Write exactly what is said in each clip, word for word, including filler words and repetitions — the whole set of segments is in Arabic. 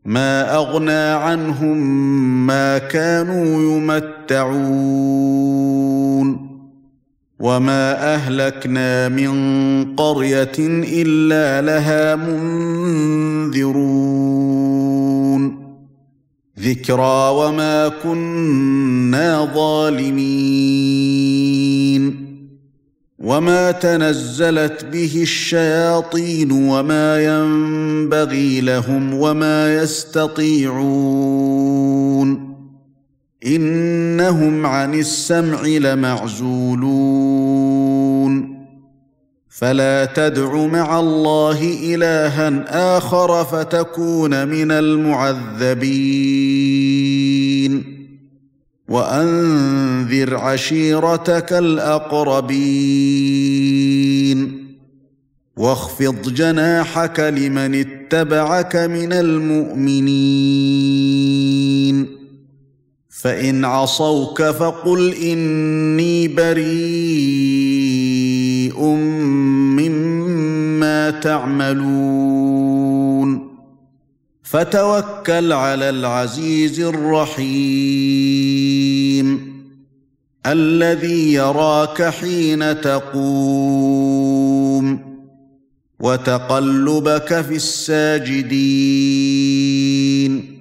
ما أغنى عنهم ما كانوا يمتعون وما أهلكنا من قرية إلا لها منذرون ذكرى وما كنا ظالمين وما تنزلت به الشياطين وما ينبغي لهم وما يستطيعون إنهم عن السمع لمعزولون فلا تدع مع الله إلها آخر فتكون من المعذبين وأنذر عشيرتك الأقربين واخفض جناحك لمن اتبعك من المؤمنين فإن عصوك فقل إني بريء مما تعملون فتوكل على العزيز الرحيم الذي يراك حين تقوم وتقلبك في الساجدين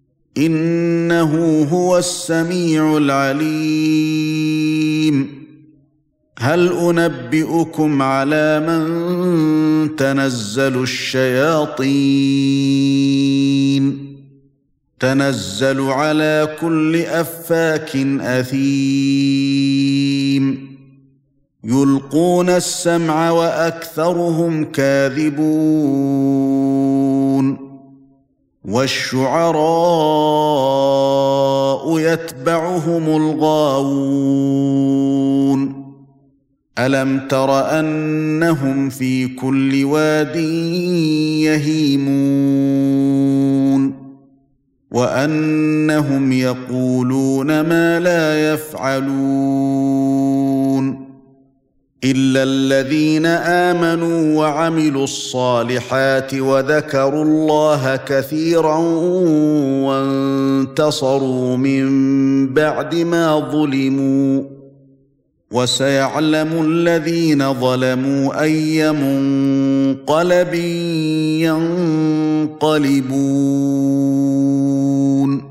إنه هو السميع العليم هل أنبئكم على من تنزل الشياطين تنزل على كل أفاك أثيم يلقون السمع وأكثرهم كاذبون والشعراء يتبعهم الغاوون ألم تر أنهم في كل واد يهيمون وأنهم يقولون ما لا يفعلون إلا الذين آمنوا وعملوا الصالحات وذكروا الله كثيرا وانتصروا من بعد ما ظلموا وسيعلم الذين ظلموا أي منقلب ينقلبون